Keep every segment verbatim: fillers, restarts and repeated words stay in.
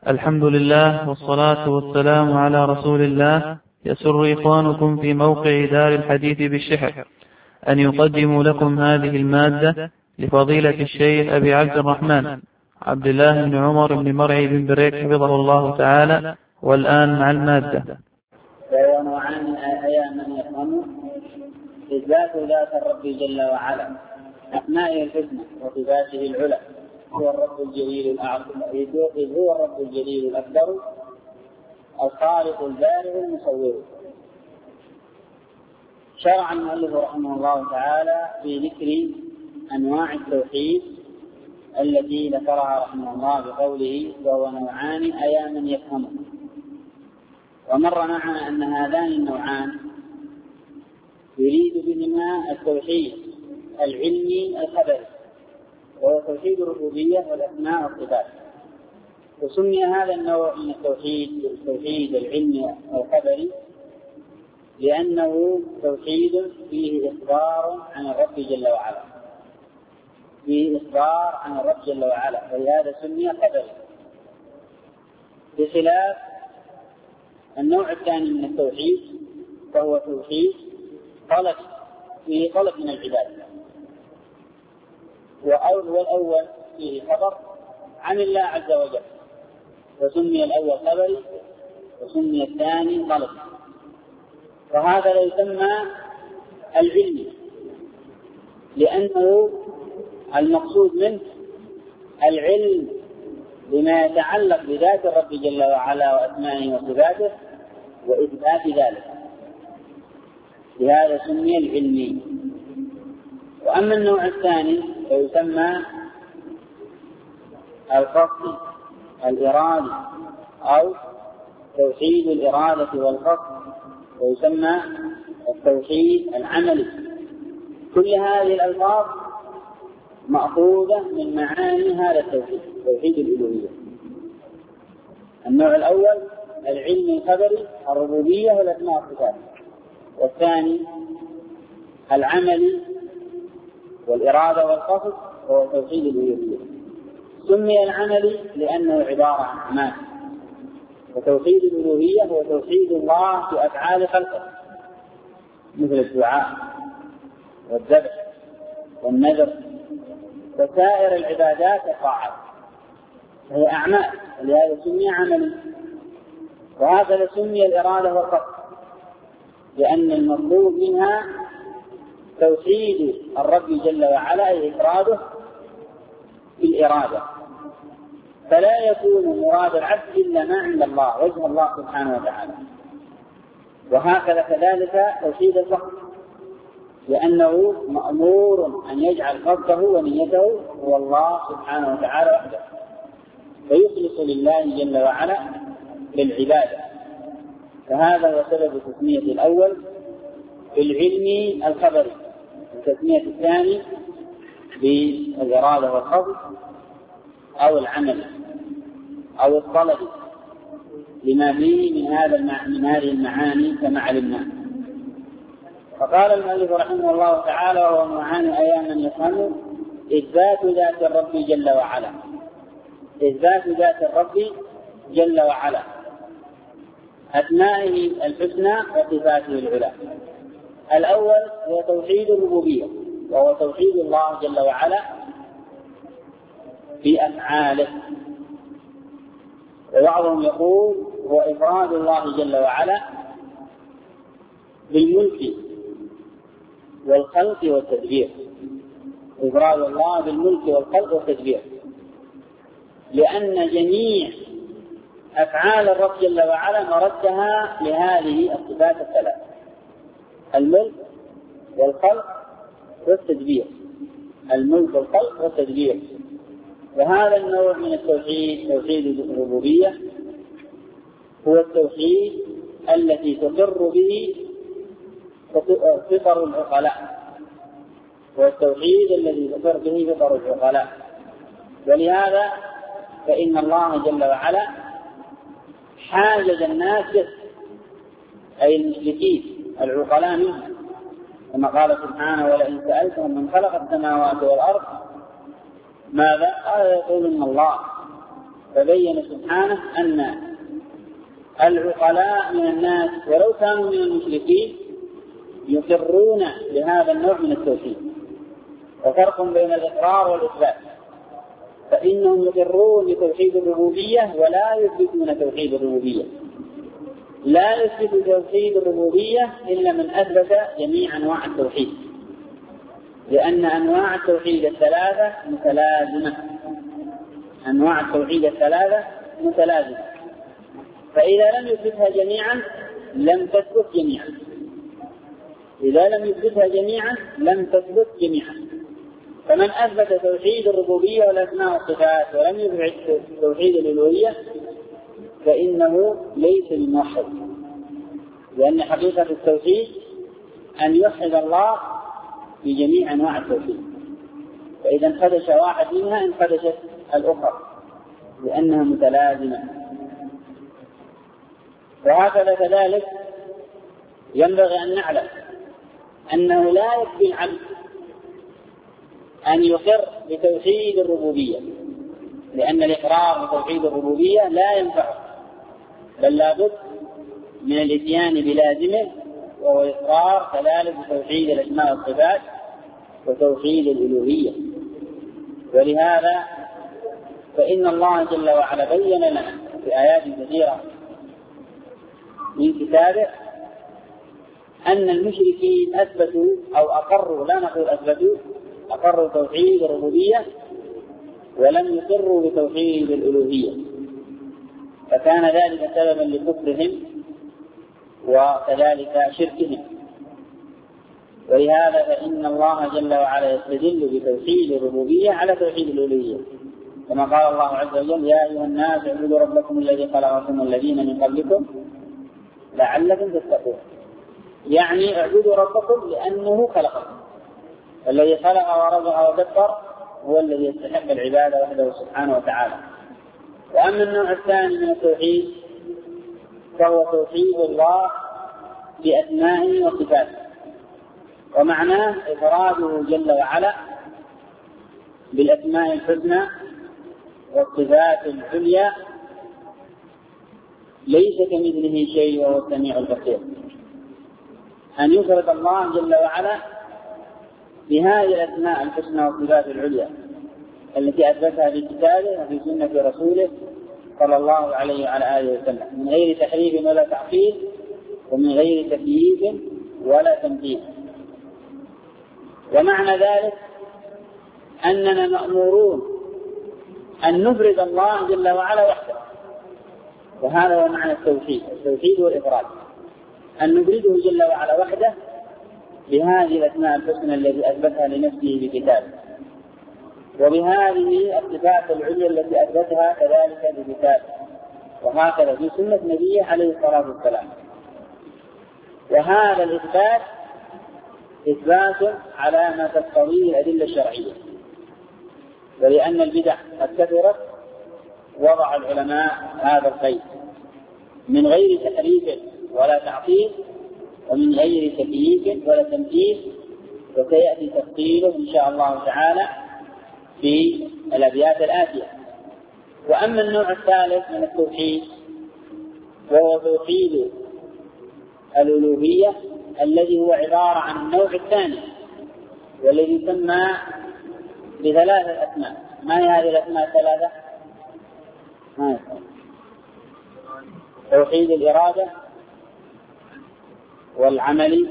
الحمد لله والصلاة والسلام على رسول الله. يسر إخوانكم في موقع دار الحديث بالشحر أن يقدموا لكم هذه المادة لفضيلة الشيخ أبي عبد الرحمن عبد الله بن عمر بن مرعي بن بريك حفظه الله تعالى. والآن مع المادة. ونوعان أيام يفهموا إثبات ذات الرب جل وعلا، أسمائه الحسنى وصفاته العلى. هو الرب الجليل الأعظم، إذ هو الرب الجليل الأكبر الخالق البارئ المصور. شرع المؤلف رحمه الله تعالى في ذكر أنواع التوحيد التي ذكرها رحمه الله بقوله وهو نوعان أيا من يفهمه. ومر معنا أن هذان النوعان يريد بهما التوحيد العلمي الخبري، وهو توحيد الربوبية والأسماء والصفات. وسمي هذا النوع من التوحيد التوحيد العلمي الخبري لأنه توحيد فيه إخبار عن الرب جل وعلا، فيه إخبار عن الرب جل وعلا، ولهذا سمي خبري، بخلاف النوع الثاني من التوحيد فهو توحيد طلب، فيه طلب من العباد. والأول فيه خبر عن الله عز وجل، وسمي الأول خبري وسمي الثاني طلب. وهذا لا يسمى العلمي لأنه المقصود منه العلم بما يتعلق بذات الرب جل وعلا وأسمائه وصفاته وإثبات ذلك، لهذا سمي العلمي. وأما النوع الثاني فيسمى القصد الإرادي أو توحيد الإرادة والقصد، ويسمى التوحيد العملي. كل هذه الألفاظ مأخوذة من معاني هذا التوحيد، توحيد الألوهية. النوع الأول العلم الخبري الربوبية والأسماء والصفات، والثاني العملي والإرادة والقصد وهو توحيد الألوهية. سمي العملي لأنه عبارة عن أعمال، وتوحيد الألوهية هو توحيد الله في أفعال خلقه مثل الدعاء والذبح والنذر وسائر العبادات والطاعات، هي أعمال، ولهذا سمي عملي. وهكذا سمي الإرادة والقصد لأن المطلوب منها توحيد الرب جل وعلا أي إفراده بالإرادة، فلا يكون مراد العبد إلا ما عند الله وجه الله سبحانه وتعالى. وهكذا كذلك توحيد القصد لأنه مأمور أن يجعل قصده ونيته هو الله سبحانه وتعالى وحده، فيخلص لله جل وعلا للعبادة. فهذا هو سبب تسمية الأول بالعلم الخبري، وتسمية الثاني بالإرادة والقصد أو العمل أو الطلب لما فيه من هذا من هذه المعاني كما علمنا. فقال المؤلف رحمه الله تعالى وهو نوعان أيام يفهموا إثبات ذات الرب جل وعلا، إثبات ذات الرب جل وعلا، أسمائه الحسنى وصفاته العلى. الأول هو توحيد الربوبية، وهو توحيد الله جل وعلا في أفعاله. وبعضهم يقول هو إفراد الله جل وعلا بالملك والخلق والتدبير، إفراد الله بالملك والخلق والتدبير، لأن جميع أفعال الرب جل وعلا مردها لهذه الصفات الثلاث: الملك والخلق والتدبير، الملك والخلق والتدبير. وهذا النوع من التوحيد توحيد الربوبية هو التوحيد التي تقر به فطر العقلاء، هو التوحيد الذي تقر به فطر العقلاء. ولهذا فإن الله جل وعلا حاجز الناس أي المشركين العقلاء منهم، كما قال سبحانه ولئن سألتهم من خلق السماوات والأرض ماذا؟ قال يقولون الله. فبين سبحانه أن العقلاء من الناس ولو كانوا من المشركين يقرون بهذا النوع من التوحيد. وفرق بين الإقرار والإثبات، فإنهم يقرون بتوحيد الربوبية ولا يثبتون توحيد الربوبية. لا يثبت توحيد الربوبية إلا من أثبت جميع أنواع التوحيد، لأن أنواع التوحيد الثلاثة متلازمة. أنواع التوحيد الثلاثة متلازمة، فإذا لم يثبتها جميعا لم تثبت جميعا. إذا لم يثبتها جميعا لم تثبت جميعا. فمن أثبت توحيد الربوبية والأسماء والصفات ولم يثبت توحيد الألوهية فإنه ليس بموحد، لأن حقيقة التوحيد أن يوحد الله بجميع أنواع التوحيد، فإذا انخدش واحد منها انخدشت الأخرى لأنها متلازمة. وهكذا كذلك ينبغي أن نعلم أنه لا يكفي العبد أن يقر بتوحيد الربوبية، لأن الإقرار بتوحيد الربوبية لا ينفع، بل لابد من الإتيان بلازمه، وهو إقرار كذلك بتوحيد الأسماء والصفات وتوحيد الألوهية. ولهذا فإن الله جل وعلا بين لنا في آيات كثيرة من كتابه أن المشركين أثبتوا أو أقروا، لا نقول أثبتوا، أقروا توحيد الربوبية ولم يقروا بتوحيد الألوهية، فكان ذلك سببا لكفرهم وكذلك شركهم. ولهذا فإن الله جل وعلا يستدل بتوحيد الربوبية على توحيد الألوهية، كما قال الله عز وجل: يا أيها الناس اعبدوا ربكم الذي خلقكم والذين من قبلكم لعلكم تتقون. يعني اعبدوا ربكم لأنه خلقكم، الذي خلق ورزق ودبر هو الذي يستحق العبادة وحده سبحانه وتعالى. وأما النوع الثاني من التوحيد فهو توحيد الله بأسمائه وصفاته، ومعناه إفراده جل وعلا بالأسماء الحسنى والصفات العليا، ليس كمثله شيء وهو السميع البصير. أن يفرد الله جل وعلا بهذه الأسماء الحسنى والصفات العليا التي أثبتها في كتابه وفي سنة رسوله صلى الله عليه وعلى آله وسلم، من غير تحريف ولا تعطيل، ومن غير تكييف ولا تمثيل. ومعنى ذلك أننا مأمورون أن نفرد الله جل وعلا وحده، وهذا هو معنى التوحيد، التوحيد والإفراد، أن نفرده جل وعلا وحده بهذه الأسماء الحسنى التي أثبتها لنفسه بكتابه، وبهذه الصفات العليا التي أثبتها كذلك بكتابه، وهكذا في سنة نبيه عليه الصلاة والسلام. وهذا الإثبات إثبات على ما تقتضيه الأدلة الشرعية، ولأن البدع قد كثرت وضع العلماء هذا القيد من غير تحريف ولا تعطيل، ومن غير تكييف ولا تمثيل، وسيأتي تفصيله إن شاء الله تعالى في الأبيات الآتية. وأما النوع الثالث من التوحيد وهو توحيد الألوهية الذي هو عبارة عن النوع الثاني، والذي يسمى بثلاثة أسماء. ما هي هذه الأسماء الثلاثة؟ ما توحيد الإرادة والعملي،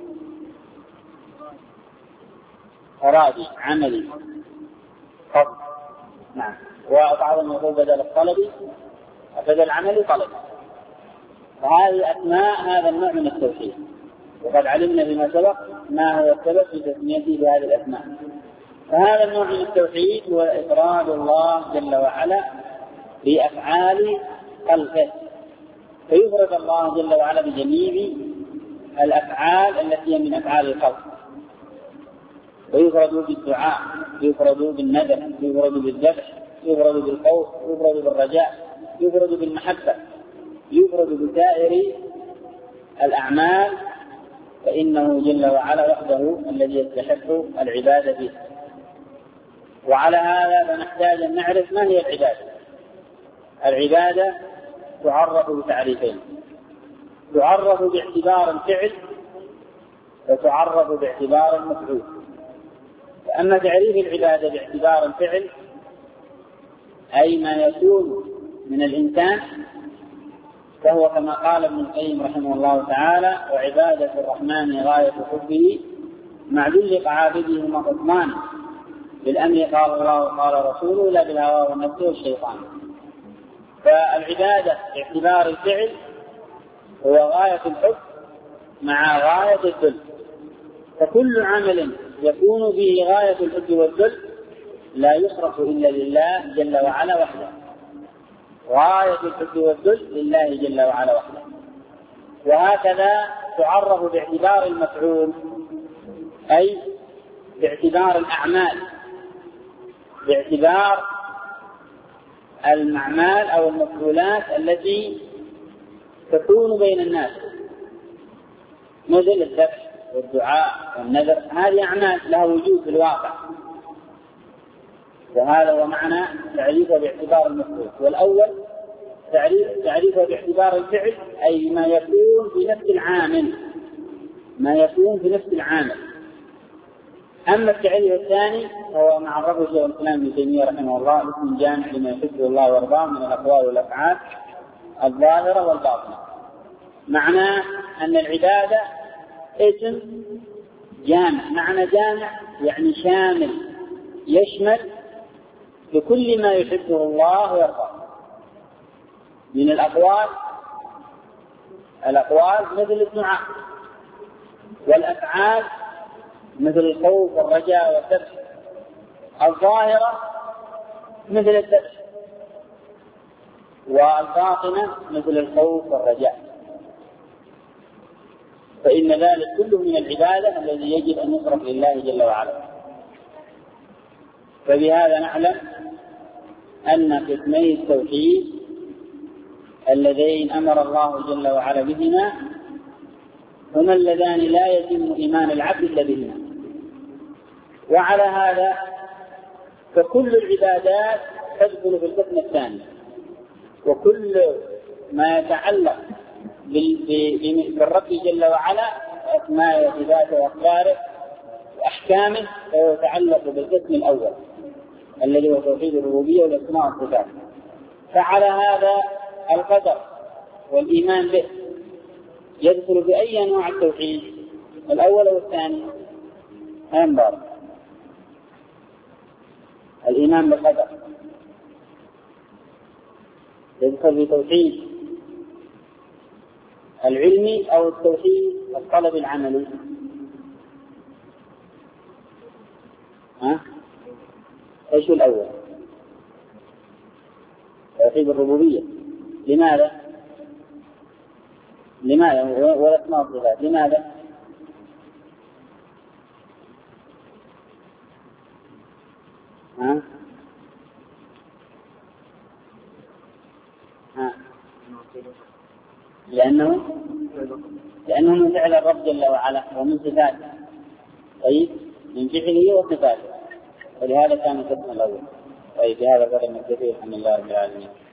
إرادي عملي قصد، نعم. وبعضهم يقول بدل الطلبي بدل العملي طلبي. فهذه أسماء هذا النوع من التوحيد، وقد علمنا بما سبق ما هو السبب في تسميته بهذه الأسماء. فهذا النوع من التوحيد هو إفراد الله جل وعلا بأفعال خلقه، فيفرد الله جل وعلا بجميع الأفعال التي هي من أفعال الخلق، ويفرد بالدعاء، يفرد بالنذر، يفرد بالذبح، يفرد بالخوف، يفرد بالرجاء، يفرد بالمحبة، يفرد بسائر الأعمال، فإنه جل وعلا وحده الذي يستحق العبادة به. وعلى هذا فنحتاج أن نعرف ما هي العبادة، العبادة تعرف بتعريفين: تعرف باعتبار الفعل وتعرف باعتبار المفعول. فأما تعريف العبادة باعتبار الفعل أي ما يكون من الإنسان، فهو كما قال ابن القيم رحمه الله تعالى: وعبادة الرحمن غاية حبه مع ذل عابده وقطمان، بالأمر قال الله وقال رسوله لا بالهوى والنفس والشيطان. فالعبادة باعتبار الفعل هو غاية الحب مع غاية الذل، فكل عمل يكون به غاية الحب والذل لا يصرف إلا لله جل وعلا وحده. غاية الحب والذل لله جل وعلا وحده. وهكذا تعرف باعتبار المفعول أي باعتبار الأعمال، باعتبار الأعمال أو المفعولات التي تكون بين الناس، مثل الذبح والدعاء والنذر، هذه أعمال لها وجود في الواقع، وهذا هو معنى تعريفه باعتبار المفعول. والأول تعريف تعريفه باعتبار الفعل أي ما يكون في نفس العامل، ما يكون في نفس العامل. أما التعريف الثاني هو مع عرفه شيخ الإسلام ابن تيمية رحمه الله: اسم جامع لما يحبه الله ويرضاه من الأقوال والأفعال الظاهرة والباطنة. معناه أن العبادة اسم جامع، معنى جامع يعني شامل، يشمل بكل ما يحبه الله ويرضاه من الأقوال، الأقوال مثل الدعاء، والأفعال مثل الخوف والرجاء والذبح، الظاهرة مثل الذبح، والباطنة مثل الخوف والرجاء. فإن ذلك كله من العبادة الذي يجب أن يصرف لله جل وعلا. فبهذا نعلم أن قسمي التوحيد اللذين أمر الله جل وعلا بهما هما اللذان لا يتم إيمان العبد إلا بهما. وعلى هذا فكل العبادات تدخل في القسم الثاني، وكل ما يتعلق بالرب جل وعلا أسماء وصفاته وأخباره وأحكامه فهو يتعلق بالقسم الأول الذي هو توحيد الربوبية والأسماء والصفات. فعلى هذا القدر والإيمان به يدخل بأي أنواع التوحيد، الأول والثاني أنبار. الإيمان بالقدر يدخل في توحيد العلمي أو التوحيد الطلب العملي. ها؟ ايش الأول؟ توحيد الربوبية. لماذا؟ لماذا؟ والأسماء والصفات لماذا؟ ها؟ ها؟ لأنه لأنه من فعل الرب جل وعلا ومن صفاته، طيب من فعله وصفاته، ولهذا كان القسم الأول. طيب بهذا قدر من كثير الحمد لله رب العالمين.